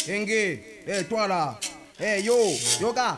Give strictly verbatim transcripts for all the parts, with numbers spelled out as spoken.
Engue, hey, toi là. Hey, yo, yoga.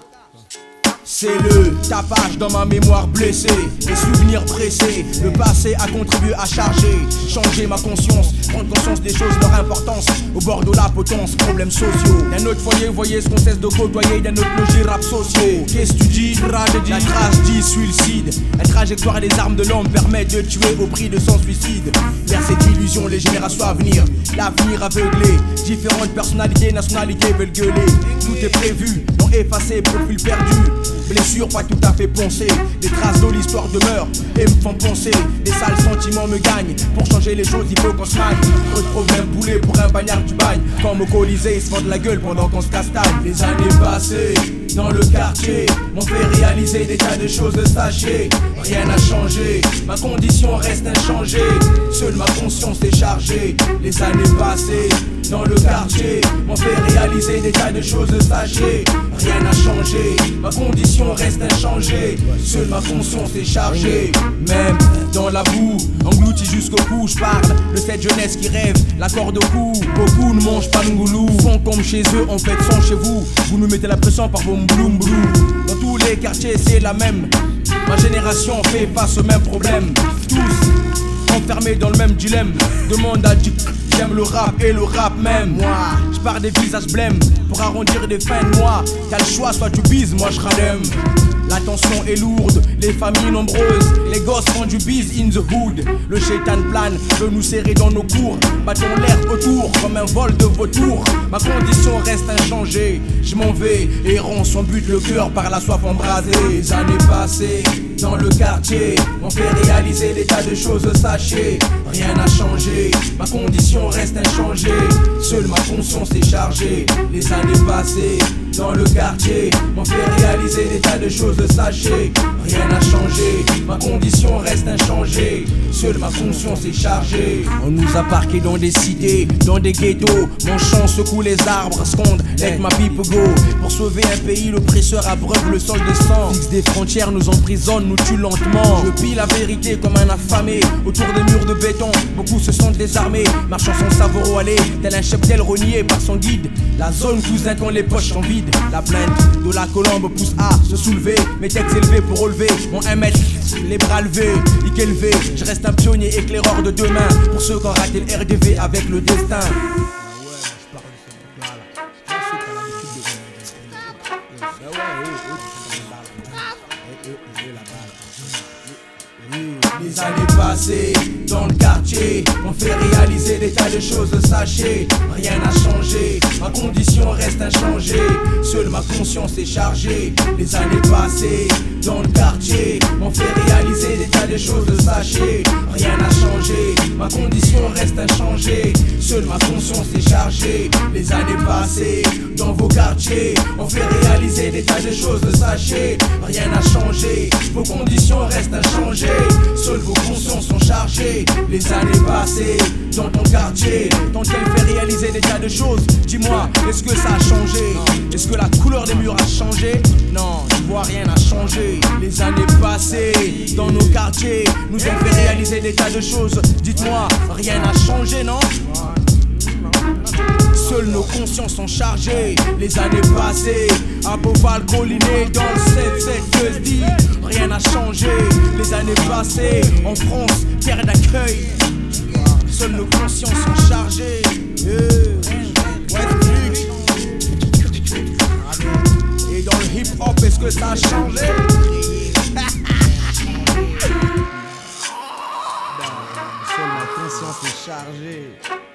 C'est le tapage dans ma mémoire blessée, les souvenirs pressés, le passé a contribué à charger, changer ma conscience, prendre conscience des choses, leur importance, au bord de la potence, problèmes sociaux. D'un autre foyer, voyez ce qu'on cesse de côtoyer, d'un autre logis rap sociaux. Qu'est-ce que tu dis? Tragédie, la trace dit suicide. La trajectoire des armes de l'homme permet de tuer au prix de son suicide. Vers cette illusion, les générations à venir, l'avenir aveuglé, différentes personnalités, nationalités veulent gueuler. Tout est prévu, non effacé, profil perdu. Blessures pas tout à fait poncées, des traces de l'histoire demeurent et me font penser. Des sales sentiments me gagnent, pour changer les choses il faut qu'on se magne. Trop de problèmes boulés pour un bagnard du bagne. Comme au Colisée ils se font de la gueule pendant qu'on se castagne. Les années passées, dans le quartier, m'ont fait réaliser des tas de choses sachées. Rien n'a changé, ma condition reste inchangée. Seule ma conscience est chargée. Les années passées, dans le quartier, m'ont fait réaliser des tas de choses sachées. Rien n'a changé, ma condition reste inchangée. Seule ma conscience est chargée. Même dans la boue, englouti jusqu'au cou, je parle de cette jeunesse qui rêve, la corde au cou. Beaucoup ne mangent pas ngoulou, font comme chez eux, en fait sont chez vous. Vous nous mettez la pression par vos mbloum mbloum. Dans tous les quartiers c'est la même. Ma génération fait face au même problème. Tous enfermés dans le même dilemme. Demande à Dick, j'aime le rap et le rap même. Moi, je pars des visages blêmes pour arrondir des fins de mois. T'as le choix, soit tu bises, moi je ralème. La tension est lourde, les familles nombreuses, les gosses font du bise in the hood. Le shaitan plane, veut nous serrer dans nos cours. Battons l'air autour comme un vol de vautour. Ma condition reste inchangée, je m'en vais, errant sans but le cœur par la soif embrasée. Les années passées, dans le quartier, on fait réaliser des tas de choses sachées. Rien n'a changé, ma condition reste inchangée. Seule ma conscience est chargée. Les années passées, dans le quartier, on fait réaliser des tas de choses sachées. Rien n'a changé, ma condition reste inchangée. Seule ma conscience est chargée. On nous a parqués dans des cités, dans des ghettos. Mon chant secoue les arbres, sconde, let ma pipe go. Pour sauver un pays, l'oppresseur abreuve le sol de sang. Fixe des frontières, nous emprisonne, nous tue lentement. Je pille la vérité comme un affamé. Autour des murs de béton, beaucoup se sentent désarmés. Marchant sans savoir où aller, tel un cheptel renié par son guide. La zone cousin quand les poches sont vides. La plainte de la colombe pousse à se soulever. Mes textes élevés pour relever mon un mètre, les bras levés, hic élevé. Je reste un pionnier éclaireur de demain. Pour ceux qui ont raté le R D V avec le destin. Les années passées, dans le quartier, on fait réaliser des tas de choses sachées. Rien n'a changé, ma condition reste inchangée. Seule ma conscience est chargée. Les années passées, dans le quartier, on fait réaliser des tas de choses sachées. Rien n'a changé, ma condition reste inchangée. Seule ma conscience est chargée. Les années passées, dans vos quartiers, on fait réaliser des tas de choses sachées. Rien n'a changé, vos conditions restent inchangées. Seules vos consciences sont chargées. Les années passées, dans ton quartier, tant qu'elle fait réaliser des tas de choses. Dis-moi, est-ce que ça a changé? Est-ce que la couleur des murs a changé? Non, je vois rien a changé. Les années passées, dans nos quartiers, nous ont fait réaliser des tas de choses. Dites-moi, rien n'a changé, non? Seules nos consciences sont chargées. Les années passées, à Beauval, Collinet, dans le sept sept que je dis. Rien n'a changé. Les années passées, en France, terre d'accueil. Seules nos consciences sont chargées. Yeah. Westbrook. Et dans le hip hop, est-ce que ça a changé? Seule ma conscience est chargée.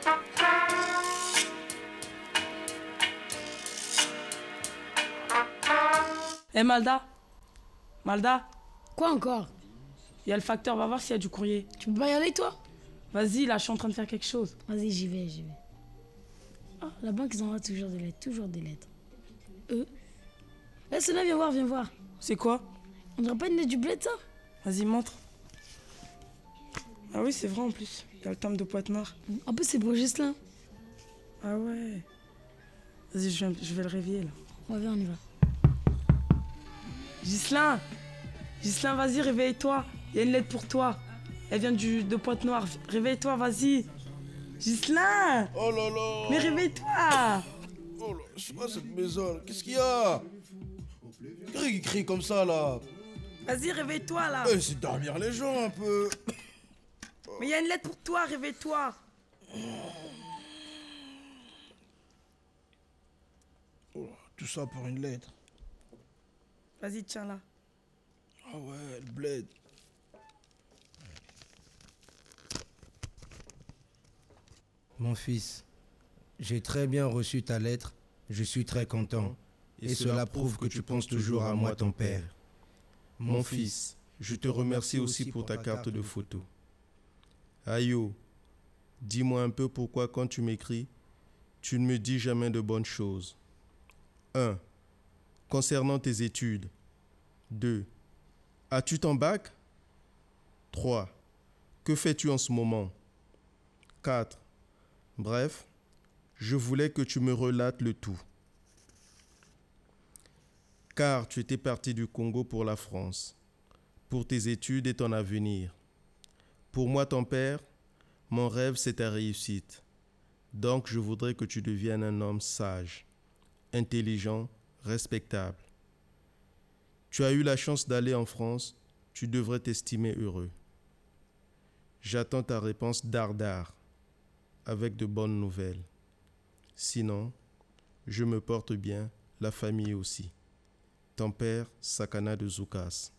Eh hey Malda Malda, quoi encore? il y a le facteur, va voir s'il y a du courrier. Tu peux pas y aller toi? Vas-y, là je suis en train de faire quelque chose. Vas-y, j'y vais, j'y vais. Ah, la banque ils envoient toujours des lettres, toujours des lettres. Euh Eh Sona, viens voir, viens voir. C'est quoi? On dirait pas une lettre du bled ça? Vas-y, montre. Ah oui, c'est vrai en plus. Il y a le timbre de Pointe-Noire. En plus c'est pour Gislain. Ah ouais. Vas-y, je, je vais le réveiller là. Ouais, viens, on y va. Gislain Gislain, vas-y, réveille-toi. Il y a une lettre pour toi. Elle vient du, de Pointe-Noire. Réveille-toi, vas-y. Gislain! Oh là là! Mais réveille-toi! Oh Oh là, c'est quoi cette maison? Qu'est-ce qu'il y a? Qui crie comme ça là? Vas-y, réveille-toi là. Eh, c'est dormir les gens un peu. Mais il y a une lettre pour toi, réveille-toi. Oh, tout ça pour une lettre. Vas-y, tiens là. Ah ouais, le bled. Mon fils, j'ai très bien reçu ta lettre, je suis très content, et cela prouve que tu penses toujours à moi, ton père. Mon fils, je te remercie aussi pour ta carte de photo. Ayo, dis-moi un peu pourquoi quand tu m'écris, tu ne me dis jamais de bonnes choses. un. Concernant tes études. deux. As-tu ton bac? trois. Que fais-tu en ce moment? quatre. Bref, je voulais que tu me relates le tout. Car tu étais parti du Congo pour la France, pour tes études et ton avenir. Pour moi, ton père, mon rêve, c'est ta réussite. Donc, je voudrais que tu deviennes un homme sage, intelligent, respectable. Tu as eu la chance d'aller en France, tu devrais t'estimer heureux. J'attends ta réponse dardard, avec de bonnes nouvelles. Sinon, je me porte bien, la famille aussi. Ton père, Sakana de Zoukas.